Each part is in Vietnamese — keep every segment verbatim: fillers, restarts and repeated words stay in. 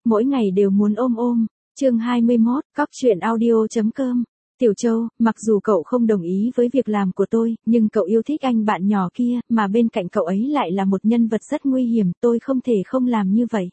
mỗi ngày đều muốn ôm ôm. Chương hai mươi mốt, cóc truyện audio chấm com. Tiểu Châu, mặc dù cậu không đồng ý với việc làm của tôi, nhưng cậu yêu thích anh bạn nhỏ kia, mà bên cạnh cậu ấy lại là một nhân vật rất nguy hiểm, tôi không thể không làm như vậy.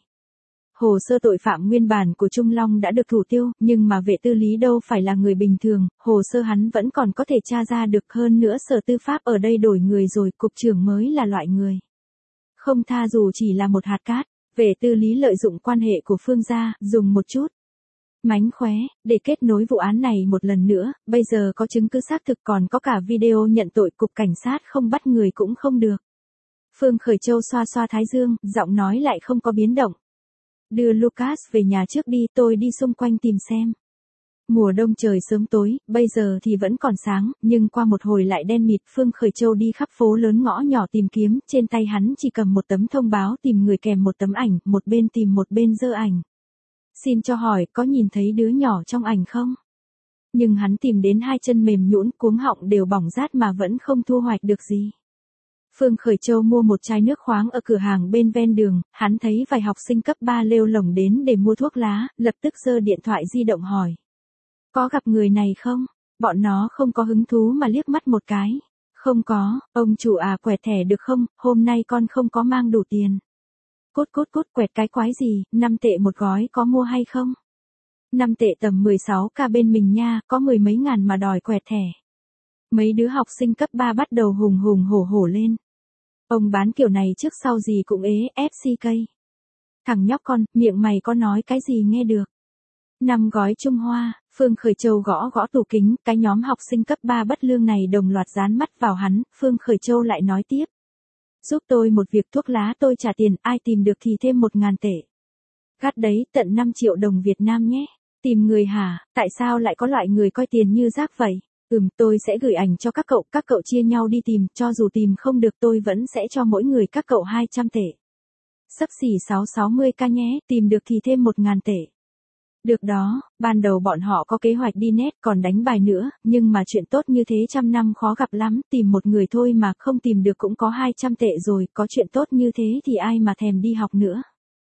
Hồ sơ tội phạm nguyên bản của Trung Long đã được thủ tiêu, nhưng mà vệ tư lý đâu phải là người bình thường, hồ sơ hắn vẫn còn có thể tra ra được, hơn nữa sở tư pháp ở đây đổi người rồi, cục trưởng mới là loại người không tha dù chỉ là một hạt cát. Vệ tư lý lợi dụng quan hệ của Phương gia, dùng một chút mánh khóe, để kết nối vụ án này một lần nữa, bây giờ có chứng cứ xác thực, còn có cả video nhận tội, cục cảnh sát không bắt người cũng không được. Phương Khởi Châu xoa xoa thái dương, giọng nói lại không có biến động. Đưa Lucas về nhà trước đi, tôi đi xung quanh tìm xem. Mùa đông trời sớm tối, bây giờ thì vẫn còn sáng, nhưng qua một hồi lại đen mịt. Phương Khởi Châu đi khắp phố lớn ngõ nhỏ tìm kiếm, trên tay hắn chỉ cầm một tấm thông báo tìm người kèm một tấm ảnh, một bên tìm một bên giơ ảnh. Xin cho hỏi, có nhìn thấy đứa nhỏ trong ảnh không? Nhưng hắn tìm đến hai chân mềm nhũn, cuống họng đều bỏng rát mà vẫn không thu hoạch được gì. Phương Khởi Châu mua một chai nước khoáng ở cửa hàng bên ven đường, hắn thấy vài học sinh cấp ba lêu lổng đến để mua thuốc lá, lập tức giơ điện thoại di động hỏi. Có gặp người này không? Bọn nó không có hứng thú mà liếc mắt một cái. Không có, ông chủ à, quẹt thẻ được không, hôm nay con không có mang đủ tiền. Cốt cốt cốt, quẹt cái quái gì, năm tệ một gói có mua hay không? năm tệ tầm mười sáu k bên mình nha, có mười mấy ngàn mà đòi quẹt thẻ. Mấy đứa học sinh cấp ba bắt đầu hùng hùng hổ hổ lên. Ông bán kiểu này trước sau gì cũng ế, ép xê ca. Thằng nhóc con, miệng mày có nói cái gì nghe được. Năm gói Trung Hoa. Phương Khởi Châu gõ gõ tủ kính, cái nhóm học sinh cấp ba bất lương này đồng loạt dán mắt vào hắn. Phương Khởi Châu lại nói tiếp. Giúp tôi một việc, thuốc lá tôi trả tiền, ai tìm được thì thêm một ngàn tệ. Gắt đấy, tận năm triệu đồng Việt Nam nhé. Tìm người hả, tại sao lại có loại người coi tiền như rác vậy? Ừm, tôi sẽ gửi ảnh cho các cậu, các cậu chia nhau đi tìm, cho dù tìm không được tôi vẫn sẽ cho mỗi người các cậu hai trăm tệ. Xấp xỉ sáu trăm sáu mươi k nhé, tìm được thì thêm một ngàn tệ. Được đó, ban đầu bọn họ có kế hoạch đi net còn đánh bài nữa, nhưng mà chuyện tốt như thế trăm năm khó gặp lắm, tìm một người thôi mà không tìm được cũng có hai trăm tệ rồi, có chuyện tốt như thế thì ai mà thèm đi học nữa.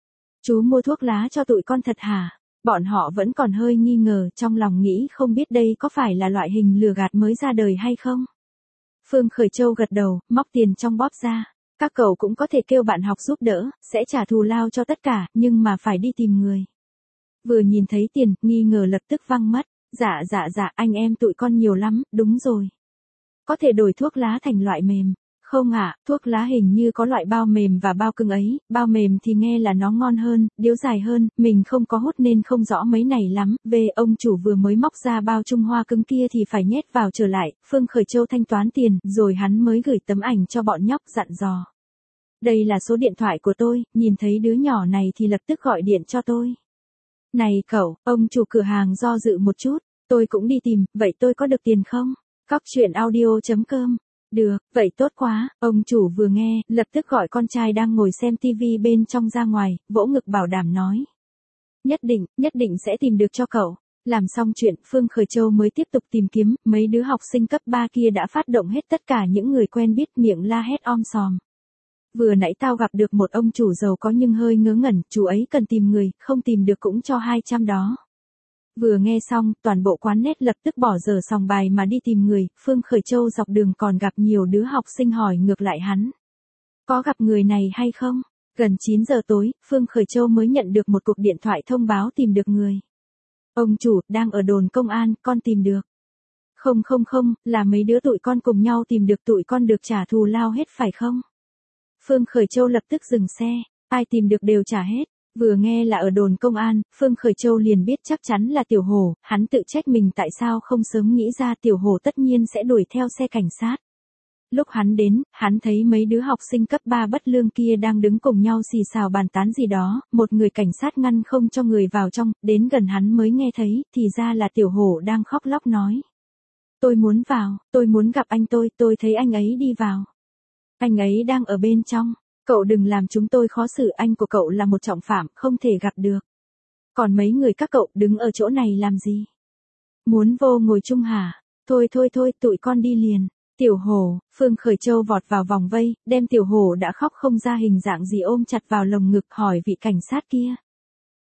Chú mua thuốc lá cho tụi con thật hả? Bọn họ vẫn còn hơi nghi ngờ, trong lòng nghĩ không biết đây có phải là loại hình lừa gạt mới ra đời hay không. Phương Khởi Châu gật đầu, móc tiền trong bóp ra. Các cậu cũng có thể kêu bạn học giúp đỡ, sẽ trả thù lao cho tất cả, nhưng mà phải đi tìm người. Vừa nhìn thấy tiền, nghi ngờ lập tức văng mất. Dạ dạ dạ, anh em tụi con nhiều lắm, đúng rồi. Có thể đổi thuốc lá thành loại mềm. Không ạ, à, thuốc lá hình như có loại bao mềm và bao cứng ấy, bao mềm thì nghe là nó ngon hơn, điếu dài hơn, mình không có hút nên không rõ mấy này lắm. Về ông chủ vừa mới móc ra bao Trung Hoa cứng kia thì phải nhét vào trở lại. Phương Khởi Châu thanh toán tiền, rồi hắn mới gửi tấm ảnh cho bọn nhóc, dặn dò. Đây là số điện thoại của tôi, nhìn thấy đứa nhỏ này thì lập tức gọi điện cho tôi. Này cậu, ông chủ cửa hàng do dự một chút, tôi cũng đi tìm, vậy tôi có được tiền không? Cóc truyện audio chấm com. Được, vậy tốt quá, ông chủ vừa nghe, lập tức gọi con trai đang ngồi xem tivi bên trong ra ngoài, vỗ ngực bảo đảm nói. Nhất định, nhất định sẽ tìm được cho cậu. Làm xong chuyện, Phương Khởi Châu mới tiếp tục tìm kiếm, mấy đứa học sinh cấp ba kia đã phát động hết tất cả những người quen biết, miệng la hét om sòm. Vừa nãy tao gặp được một ông chủ giàu có nhưng hơi ngớ ngẩn, chú ấy cần tìm người, không tìm được cũng cho hai trăm đó. Vừa nghe xong, toàn bộ quán net lập tức bỏ dở sòng bài mà đi tìm người. Phương Khởi Châu dọc đường còn gặp nhiều đứa học sinh hỏi ngược lại hắn. Có gặp người này hay không? Gần chín giờ tối, Phương Khởi Châu mới nhận được một cuộc điện thoại thông báo tìm được người. Ông chủ, đang ở đồn công an, con tìm được. Không không không, là mấy đứa tụi con cùng nhau tìm được, tụi con được trả thù lao hết phải không? Phương Khởi Châu lập tức dừng xe, ai tìm được đều trả hết. Vừa nghe là ở đồn công an, Phương Khởi Châu liền biết chắc chắn là Tiểu Hổ, hắn tự trách mình tại sao không sớm nghĩ ra Tiểu Hổ tất nhiên sẽ đuổi theo xe cảnh sát. Lúc hắn đến, hắn thấy mấy đứa học sinh cấp ba bất lương kia đang đứng cùng nhau xì xào bàn tán gì đó, một người cảnh sát ngăn không cho người vào trong, đến gần hắn mới nghe thấy, thì ra là Tiểu Hổ đang khóc lóc nói. Tôi muốn vào, tôi muốn gặp anh tôi, tôi thấy anh ấy đi vào. Anh ấy đang ở bên trong. Cậu đừng làm chúng tôi khó xử, anh của cậu là một trọng phạm, không thể gặp được. Còn mấy người các cậu đứng ở chỗ này làm gì? Muốn vô ngồi chung hả? Thôi thôi thôi, tụi con đi liền. Tiểu Hổ, Phương Khởi Châu vọt vào vòng vây, đem Tiểu Hổ đã khóc không ra hình dạng gì ôm chặt vào lồng ngực, hỏi vị cảnh sát kia.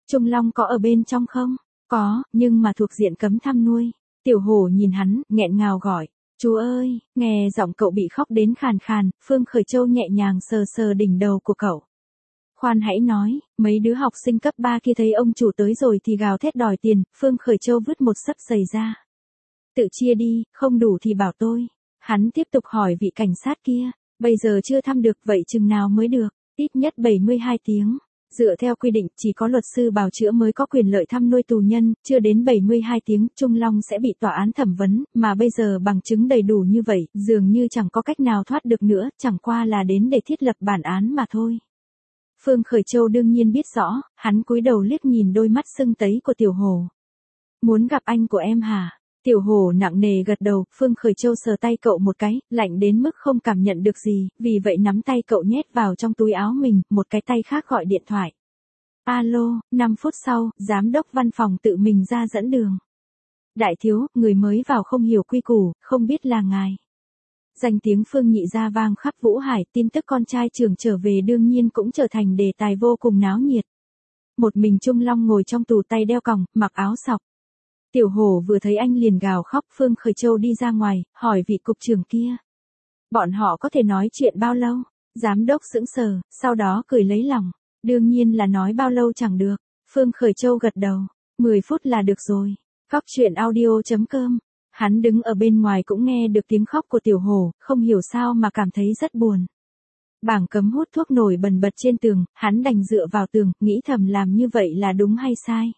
Trung Long có ở bên trong không? Có, nhưng mà thuộc diện cấm thăm nuôi. Tiểu hổ nhìn hắn, nghẹn ngào gọi. Chú ơi, nghe giọng cậu bị khóc đến khàn khàn, Phương Khởi Châu nhẹ nhàng sờ sờ đỉnh đầu của cậu. Khoan hãy nói, mấy đứa học sinh cấp ba kia thấy ông chủ tới rồi thì gào thét đòi tiền, Phương Khởi Châu vứt một sấp giày ra. Tự chia đi, không đủ thì bảo tôi. Hắn tiếp tục hỏi vị cảnh sát kia, bây giờ chưa thăm được vậy chừng nào mới được, ít nhất bảy mươi hai tiếng. Dựa theo quy định, chỉ có luật sư bào chữa mới có quyền lợi thăm nuôi tù nhân, chưa đến bảy mươi hai tiếng, Trung Long sẽ bị tòa án thẩm vấn, mà bây giờ bằng chứng đầy đủ như vậy, dường như chẳng có cách nào thoát được nữa, chẳng qua là đến để thiết lập bản án mà thôi. Phương Khởi Châu đương nhiên biết rõ, hắn cúi đầu liếc nhìn đôi mắt sưng tấy của Tiểu Hổ. Muốn gặp anh của em hả? Tiểu Hổ nặng nề gật đầu, Phương Khởi Châu sờ tay cậu một cái, lạnh đến mức không cảm nhận được gì, vì vậy nắm tay cậu nhét vào trong túi áo mình, một cái tay khác gọi điện thoại. Alo, năm phút sau, giám đốc văn phòng tự mình ra dẫn đường. Đại thiếu, người mới vào không hiểu quy củ, không biết là ngài. Danh tiếng Phương Nhị gia vang khắp Vũ Hải, tin tức con trai trưởng trở về đương nhiên cũng trở thành đề tài vô cùng náo nhiệt. Một mình Trung Long ngồi trong tù, tay đeo còng, mặc áo sọc. Tiểu Hổ vừa thấy anh liền gào khóc. Phương Khởi Châu đi ra ngoài, hỏi vị cục trưởng kia. Bọn họ có thể nói chuyện bao lâu? Giám đốc sững sờ, sau đó cười lấy lòng. Đương nhiên là nói bao lâu chẳng được. Phương Khởi Châu gật đầu. mười phút là được rồi. Cóc truyện audio chấm com. Hắn đứng ở bên ngoài cũng nghe được tiếng khóc của Tiểu Hổ, không hiểu sao mà cảm thấy rất buồn. Bảng cấm hút thuốc nổi bần bật trên tường, hắn đành dựa vào tường, nghĩ thầm làm như vậy là đúng hay sai.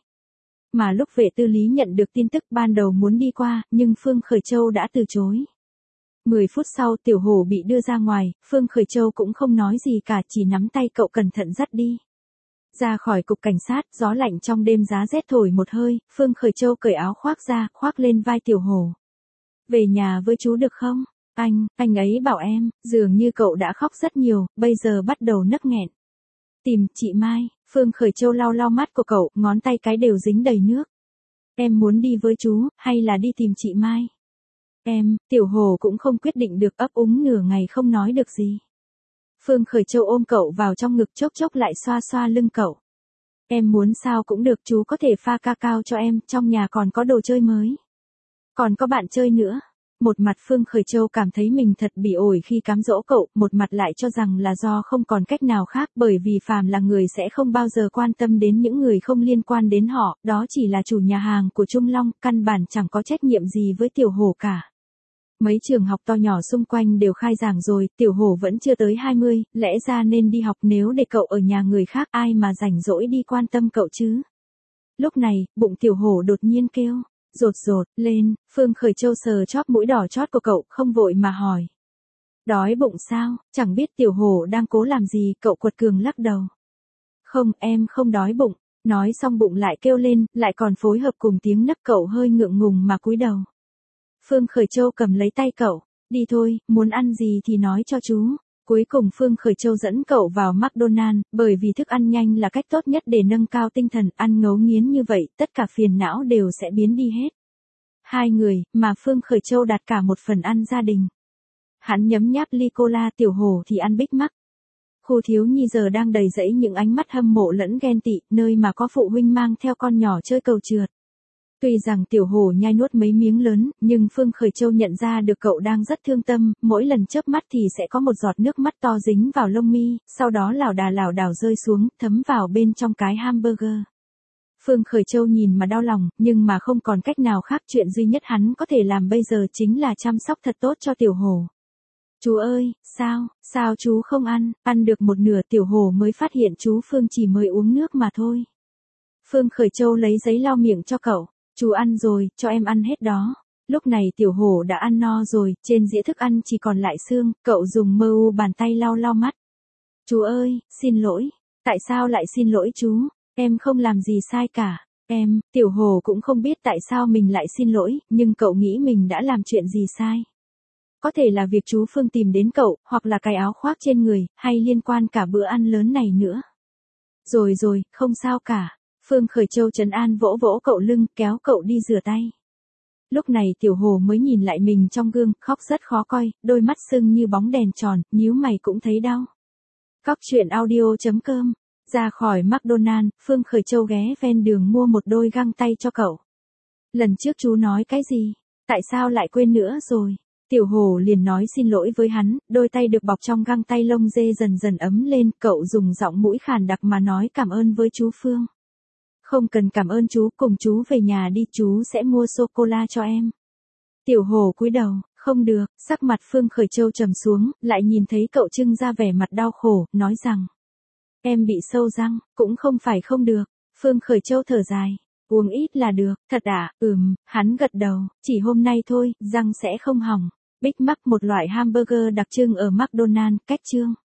Mà lúc vệ tư lý nhận được tin tức ban đầu muốn đi qua, nhưng Phương Khởi Châu đã từ chối. mười phút sau Tiểu Hổ bị đưa ra ngoài, Phương Khởi Châu cũng không nói gì cả, chỉ nắm tay cậu cẩn thận dắt đi. Ra khỏi cục cảnh sát, gió lạnh trong đêm giá rét thổi một hơi, Phương Khởi Châu cởi áo khoác ra, khoác lên vai Tiểu Hổ. Về nhà với chú được không? Anh, anh ấy bảo em, dường như cậu đã khóc rất nhiều, bây giờ bắt đầu nấc nghẹn. Tìm chị Mai. Phương Khởi Châu lau lau mắt của cậu, ngón tay cái đều dính đầy nước. Em muốn đi với chú, hay là đi tìm chị Mai? Em, Tiểu Hổ cũng không quyết định được, ấp úng nửa ngày không nói được gì. Phương Khởi Châu ôm cậu vào trong ngực, chốc chốc lại xoa xoa lưng cậu. Em muốn sao cũng được, chú có thể pha cacao cho em, trong nhà còn có đồ chơi mới. Còn có bạn chơi nữa. Một mặt Phương Khởi Châu cảm thấy mình thật bị ổi khi cám dỗ cậu, một mặt lại cho rằng là do không còn cách nào khác, bởi vì phàm là người sẽ không bao giờ quan tâm đến những người không liên quan đến họ, đó chỉ là chủ nhà hàng của Trung Long, căn bản chẳng có trách nhiệm gì với Tiểu Hổ cả. Mấy trường học to nhỏ xung quanh đều khai giảng rồi, Tiểu Hổ vẫn chưa tới hai mươi, lẽ ra nên đi học, nếu để cậu ở nhà người khác ai mà rảnh rỗi đi quan tâm cậu chứ. Lúc này, bụng Tiểu Hổ đột nhiên kêu. Rột rột, lên, Phương Khởi Châu sờ chóp mũi đỏ chót của cậu, không vội mà hỏi. Đói bụng sao, chẳng biết Tiểu Hổ đang cố làm gì, cậu quật cường lắc đầu. Không, em không đói bụng, nói xong bụng lại kêu lên, lại còn phối hợp cùng tiếng nấc, cậu hơi ngượng ngùng mà cúi đầu. Phương Khởi Châu cầm lấy tay cậu, đi thôi, muốn ăn gì thì nói cho chú. Cuối cùng Phương Khởi Châu dẫn cậu vào McDonald's, bởi vì thức ăn nhanh là cách tốt nhất để nâng cao tinh thần, ăn ngấu nghiến như vậy, tất cả phiền não đều sẽ biến đi hết. Hai người, mà Phương Khởi Châu đặt cả một phần ăn gia đình. Hắn nhấm nháp ly cola, Tiểu Hổ thì ăn Big Mac. Khu thiếu nhi giờ đang đầy rẫy những ánh mắt hâm mộ lẫn ghen tị, nơi mà có phụ huynh mang theo con nhỏ chơi cầu trượt. Tuy rằng Tiểu Hổ nhai nuốt mấy miếng lớn, nhưng Phương Khởi Châu nhận ra được cậu đang rất thương tâm, mỗi lần chớp mắt thì sẽ có một giọt nước mắt to dính vào lông mi, sau đó lảo đà lảo đảo rơi xuống, thấm vào bên trong cái hamburger. Phương Khởi Châu nhìn mà đau lòng, nhưng mà không còn cách nào khác, chuyện duy nhất hắn có thể làm bây giờ chính là chăm sóc thật tốt cho Tiểu Hổ. Chú ơi, sao, sao chú không ăn, ăn được một nửa Tiểu Hổ mới phát hiện chú Phương chỉ mới uống nước mà thôi. Phương Khởi Châu lấy giấy lau miệng cho cậu. Chú ăn rồi, cho em ăn hết đó. Lúc này Tiểu Hổ đã ăn no rồi, trên dĩa thức ăn chỉ còn lại xương, cậu dùng mơ u bàn tay lau lau mắt. Chú ơi, xin lỗi. Tại sao lại xin lỗi chú? Em không làm gì sai cả. Em, Tiểu Hổ cũng không biết tại sao mình lại xin lỗi, nhưng cậu nghĩ mình đã làm chuyện gì sai. Có thể là việc chú Phương tìm đến cậu, hoặc là cái áo khoác trên người, hay liên quan cả bữa ăn lớn này nữa. Rồi rồi, không sao cả. Phương Khởi Châu trấn an vỗ vỗ cậu lưng, kéo cậu đi rửa tay. Lúc này Tiểu Hổ mới nhìn lại mình trong gương, khóc rất khó coi, đôi mắt sưng như bóng đèn tròn, nhíu mày cũng thấy đau. Cóc truyện audio chấm com Ra khỏi McDonald, Phương Khởi Châu ghé ven đường mua một đôi găng tay cho cậu. Lần trước chú nói cái gì? Tại sao lại quên nữa rồi? Tiểu Hồ liền nói xin lỗi với hắn, đôi tay được bọc trong găng tay lông dê dần dần ấm lên, cậu dùng giọng mũi khàn đặc mà nói cảm ơn với chú Phương. Không cần cảm ơn chú, cùng chú về nhà đi, chú sẽ mua sô-cô-la cho em. Tiểu Hồ cúi đầu, không được, sắc mặt Phương Khởi Châu trầm xuống, lại nhìn thấy cậu trưng ra vẻ mặt đau khổ, nói rằng. Em bị sâu răng, cũng không phải không được. Phương Khởi Châu thở dài. Uống ít là được, thật à, ừm, hắn gật đầu, chỉ hôm nay thôi, răng sẽ không hỏng. Big Mac một loại hamburger đặc trưng ở McDonald's, cách chương.